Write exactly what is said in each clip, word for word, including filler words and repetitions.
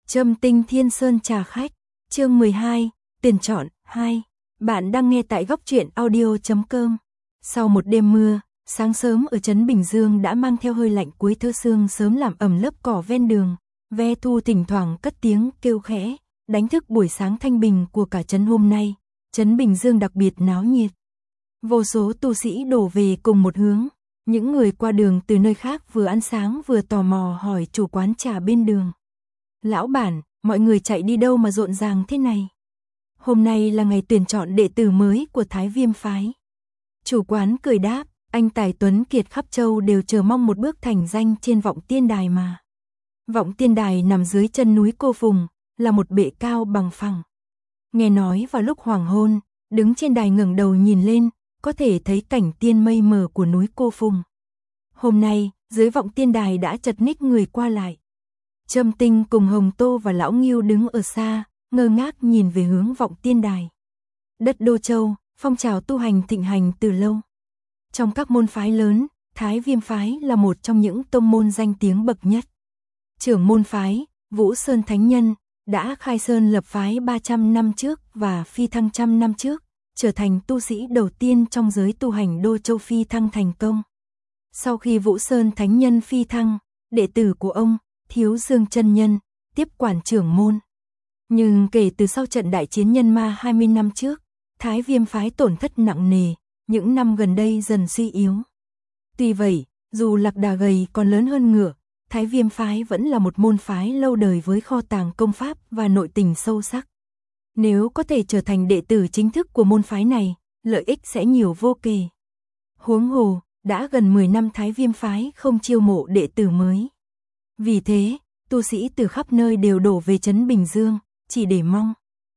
Trâm Tinh Thiên Sơn trà khách, chương mười hai, tuyển chọn, hai. Bạn đang nghe tại góc truyện audio chấm com. Sau một đêm mưa, sáng sớm ở trấn Bình Dương đã mang theo hơi lạnh cuối thơ sương sớm làm ẩm lớp cỏ ven đường, ve thu thỉnh thoảng cất tiếng kêu khẽ, đánh thức buổi sáng thanh bình của cả trấn hôm nay. Trấn Bình Dương đặc biệt náo nhiệt. Vô số tu sĩ đổ về cùng một hướng, những người qua đường từ nơi khác vừa ăn sáng vừa tò mò hỏi chủ quán trà bên đường. Lão bản, mọi người chạy đi đâu mà rộn ràng thế này? Hôm nay là ngày tuyển chọn đệ tử mới của Thái Viêm phái. Chủ quán cười đáp, anh tài tuấn kiệt khắp châu đều chờ mong một bước thành danh trên Vọng Tiên Đài mà. Vọng Tiên Đài nằm dưới chân núi Cô Phùng, là một bệ cao bằng phẳng. Nghe nói vào lúc hoàng hôn, đứng trên đài ngẩng đầu nhìn lên, có thể thấy cảnh tiên mây mờ của núi Cô Phùng. Hôm nay, dưới Vọng Tiên Đài đã chật ních người qua lại. Trâm Tinh cùng Hồng Tô và Lão Ngưu đứng ở xa, ngơ ngác nhìn về hướng Vọng Tiên Đài. Đất Đô Châu, phong trào tu hành thịnh hành từ lâu. Trong các môn phái lớn, Thái Viêm phái là một trong những tông môn danh tiếng bậc nhất. Trưởng môn phái, Vũ Sơn Thánh Nhân, đã khai sơn lập phái ba trăm năm trước và phi thăng trăm năm trước, trở thành tu sĩ đầu tiên trong giới tu hành Đô Châu phi thăng thành công. Sau khi Vũ Sơn Thánh Nhân phi thăng, đệ tử của ông, Thiếu Dương Chân Nhân, tiếp quản trưởng môn. Nhưng kể từ sau trận đại chiến nhân ma hai mươi năm trước, Thái Viêm phái tổn thất nặng nề, những năm gần đây dần suy yếu. Tuy vậy, dù lạc đà gầy còn lớn hơn ngựa, Thái Viêm phái vẫn là một môn phái lâu đời với kho tàng công pháp và nội tình sâu sắc. Nếu có thể trở thành đệ tử chính thức của môn phái này, lợi ích sẽ nhiều vô kể. Huống hồ, đã gần mười năm Thái Viêm phái không chiêu mộ đệ tử mới. Vì thế, tu sĩ từ khắp nơi đều đổ về trấn Bình Dương, chỉ để mong.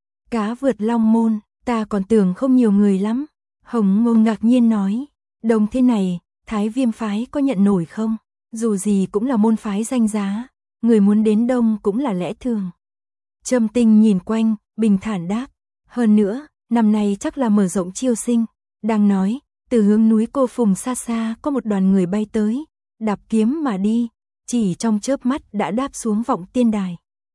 Cá vượt long môn, ta còn tưởng không nhiều người lắm. Hồng Ngô ngạc nhiên nói, đông thế này, Thái Viêm phái có nhận nổi không? Dù gì cũng là môn phái danh giá, người muốn đến đông cũng là lẽ thường. Trâm Tinh nhìn quanh, bình thản đáp, hơn nữa, năm nay chắc là mở rộng chiêu sinh. Đang nói, từ hướng núi Cô Phùng xa xa có một đoàn người bay tới, đạp kiếm mà đi, chỉ trong chớp mắt đã đáp xuống Vọng Tiên Đài.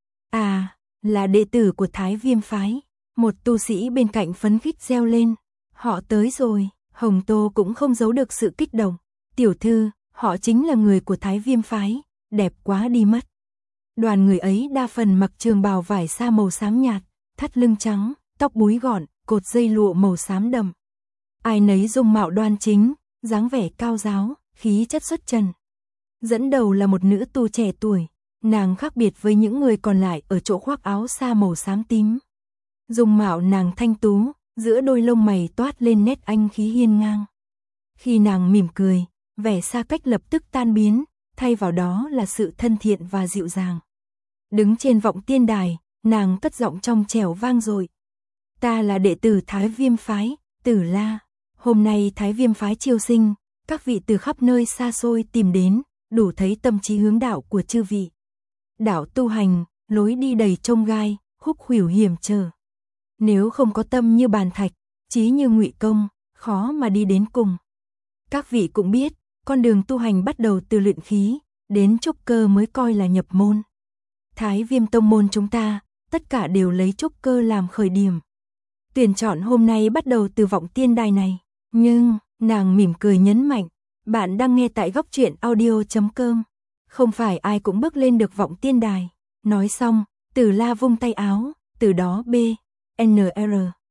À, là đệ tử của Thái Viêm phái. Một tu sĩ bên cạnh phấn khích reo lên, họ tới rồi. Hồng Tô cũng không giấu được sự kích động. Tiểu thư, họ chính là người của Thái Viêm phái, đẹp quá đi mất. Đoàn người ấy đa phần mặc trường bào vải sa màu xám nhạt, thắt lưng trắng, tóc búi gọn, cột dây lụa màu xám đậm. Ai nấy dung mạo đoan chính, dáng vẻ cao giáo, khí chất xuất trần. Dẫn đầu là một nữ tu trẻ tuổi, nàng khác biệt với những người còn lại ở chỗ khoác áo sa màu xám tím. Dung mạo nàng thanh tú, giữa đôi lông mày toát lên nét anh khí hiên ngang. Khi nàng mỉm cười, vẻ xa cách lập tức tan biến, thay vào đó là sự thân thiện và dịu dàng. Đứng trên Vọng Tiên Đài, nàng cất giọng trong trẻo vang dội. Ta là đệ tử Thái Viêm phái, Tử La. Hôm nay Thái Viêm phái chiêu sinh, các vị từ khắp nơi xa xôi tìm đến, đủ thấy tâm trí hướng đạo của chư vị. Đạo tu hành, lối đi đầy chông gai, khúc khuỷu hiểm trở. Nếu không có tâm như bàn thạch, trí như ngụy công, khó mà đi đến cùng. Các vị cũng biết, con đường tu hành bắt đầu từ luyện khí, đến trúc cơ mới coi là nhập môn. Thái Viêm tông môn chúng ta, tất cả đều lấy trúc cơ làm khởi điểm. Tuyển chọn hôm nay bắt đầu từ Vọng Tiên Đài này, nhưng, nàng mỉm cười nhấn mạnh, bạn đang nghe tại góc truyện audio chấm com. Không phải ai cũng bước lên được Vọng Tiên Đài. Nói xong, Tử La vung tay áo, từ đó B, N R.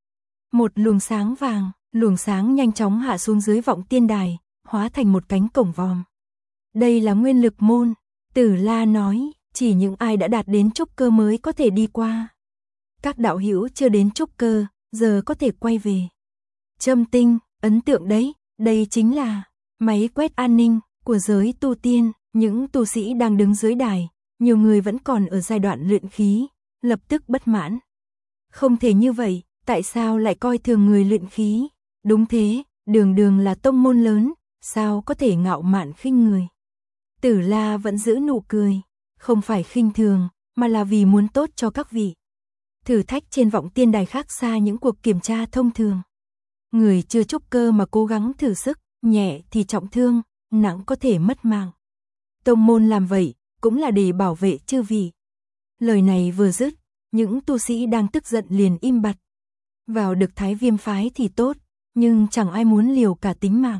Một luồng sáng vàng, luồng sáng nhanh chóng hạ xuống dưới Vọng Tiên Đài, hóa thành một cánh cổng vòm. Đây là nguyên lực môn, Tử La nói, chỉ những ai đã đạt đến trúc cơ mới có thể đi qua. Các đạo hữu chưa đến trúc cơ, giờ có thể quay về. Trâm Tinh, ấn tượng đấy, đây chính là máy quét an ninh của giới tu tiên. Những tu sĩ đang đứng dưới đài, nhiều người vẫn còn ở giai đoạn luyện khí, lập tức bất mãn. Không thể như vậy, tại sao lại coi thường người luyện khí? Đúng thế, đường đường là tông môn lớn, sao có thể ngạo mạn khinh người? Tử La vẫn giữ nụ cười, không phải khinh thường, mà là vì muốn tốt cho các vị. Thử thách trên Vọng Tiên Đài khác xa những cuộc kiểm tra thông thường. Người chưa trúc cơ mà cố gắng thử sức, nhẹ thì trọng thương, nặng có thể mất mạng. Tông môn làm vậy, cũng là để bảo vệ chư vị. Lời này vừa dứt, những tu sĩ đang tức giận liền im bặt. Vào được Thái Viêm phái thì tốt, nhưng chẳng ai muốn liều cả tính mạng.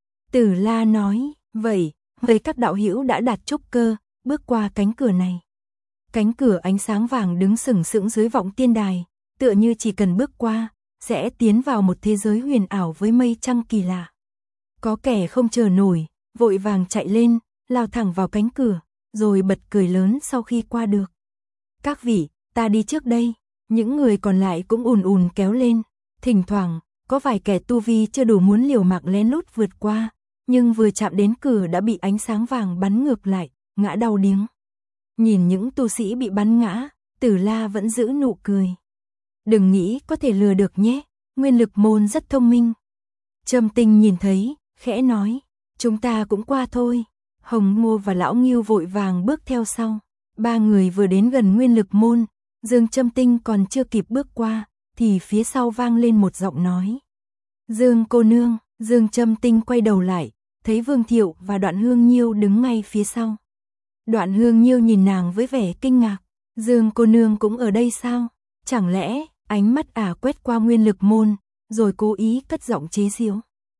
Tử La nói, vậy, vậy các đạo hữu đã đạt trúc cơ, bước qua cánh cửa này. Cánh cửa ánh sáng vàng đứng sừng sững dưới vọng tiên đài, tựa như chỉ cần bước qua, sẽ tiến vào một thế giới huyền ảo với mây trăng kỳ lạ. Có kẻ không chờ nổi, vội vàng chạy lên, lao thẳng vào cánh cửa, rồi bật cười lớn sau khi qua được. Các vị, ta đi trước đây. Những người còn lại cũng ùn ùn kéo lên. Thỉnh thoảng, có vài kẻ tu vi chưa đủ muốn liều mạng lén lút vượt qua, nhưng vừa chạm đến cửa đã bị ánh sáng vàng bắn ngược lại, ngã đau điếng. Nhìn những tu sĩ bị bắn ngã, Tử La vẫn giữ nụ cười. Đừng nghĩ có thể lừa được nhé, Nguyên Lực môn rất thông minh. Trâm Tinh nhìn thấy, khẽ nói, chúng ta cũng qua thôi. Hồng Ngô và Lão Ngưu vội vàng bước theo sau. Ba người vừa đến gần Nguyên Lực môn, Dương Trâm Tinh còn chưa kịp bước qua, thì phía sau vang lên một giọng nói. Dương cô nương. Dương Trâm Tinh quay đầu lại, thấy Vương Thiệu và Đoạn Hương Nhiêu đứng ngay phía sau. Đoạn Hương Nhiêu nhìn nàng với vẻ kinh ngạc. Dương cô nương cũng ở đây sao? Chẳng lẽ, ánh mắt ả quét qua Nguyên Lực môn, rồi cố ý cất giọng chế giễu.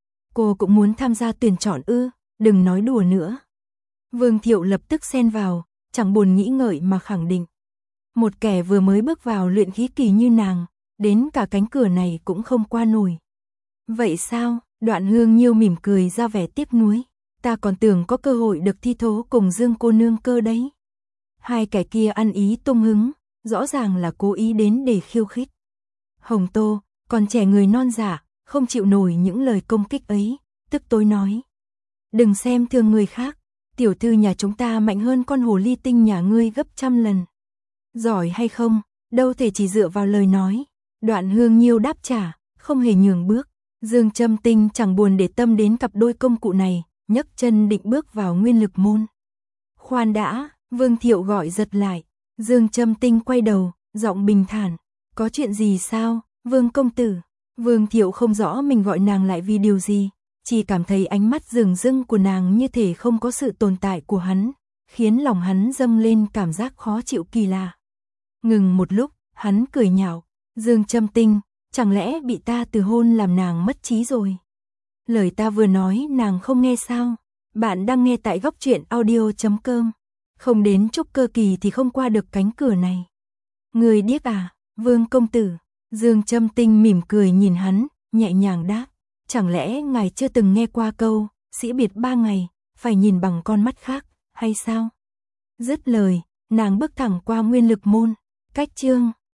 Cô cũng muốn tham gia tuyển chọn ư, đừng nói đùa nữa. Vương Thiệu lập tức xen vào, chẳng buồn nghĩ ngợi mà khẳng định. Một kẻ vừa mới bước vào luyện khí kỳ như nàng, đến cả cánh cửa này cũng không qua nổi. Vậy sao? Đoạn Hương Nhiêu mỉm cười ra vẻ tiếc nuối. Ta còn tưởng có cơ hội được thi thố cùng Dương cô nương cơ đấy. Hai kẻ kia ăn ý tung hứng, rõ ràng là cố ý đến để khiêu khích. Hồng Tô, còn trẻ người non dạ, không chịu nổi những lời công kích ấy, tức tối nói. Đừng xem thường người khác, tiểu thư nhà chúng ta mạnh hơn con hồ ly tinh nhà ngươi gấp trăm lần. Giỏi hay không, đâu thể chỉ dựa vào lời nói. Đoạn Hương Nhiêu đáp trả, không hề nhường bước. Dương Trâm Tinh chẳng buồn để tâm đến cặp đôi công cụ này, nhấc chân định bước vào Nguyên Lực môn. Khoan đã, Vương Thiệu gọi giật lại. Dương Trâm Tinh quay đầu, giọng bình thản. Có chuyện gì sao, Vương công tử? Vương Thiệu không rõ mình gọi nàng lại vì điều gì, chỉ cảm thấy ánh mắt rừng rưng của nàng như thể không có sự tồn tại của hắn, khiến lòng hắn dâng lên cảm giác khó chịu kỳ lạ. Ngừng một lúc, hắn cười nhạo. Dương Trâm Tinh, chẳng lẽ bị ta từ hôn làm nàng mất trí rồi? Lời ta vừa nói nàng không nghe sao? Bạn đang nghe tại góc truyện audio chấm com. Không đến trúc cơ kỳ thì không qua được cánh cửa này. Người điếc à, Vương công tử? Dương Trâm Tinh mỉm cười nhìn hắn, nhẹ nhàng đáp. Chẳng lẽ ngài chưa từng nghe qua câu, sĩ biệt ba ngày, phải nhìn bằng con mắt khác, hay sao? Dứt lời, nàng bước thẳng qua Nguyên Lực môn. Cách chương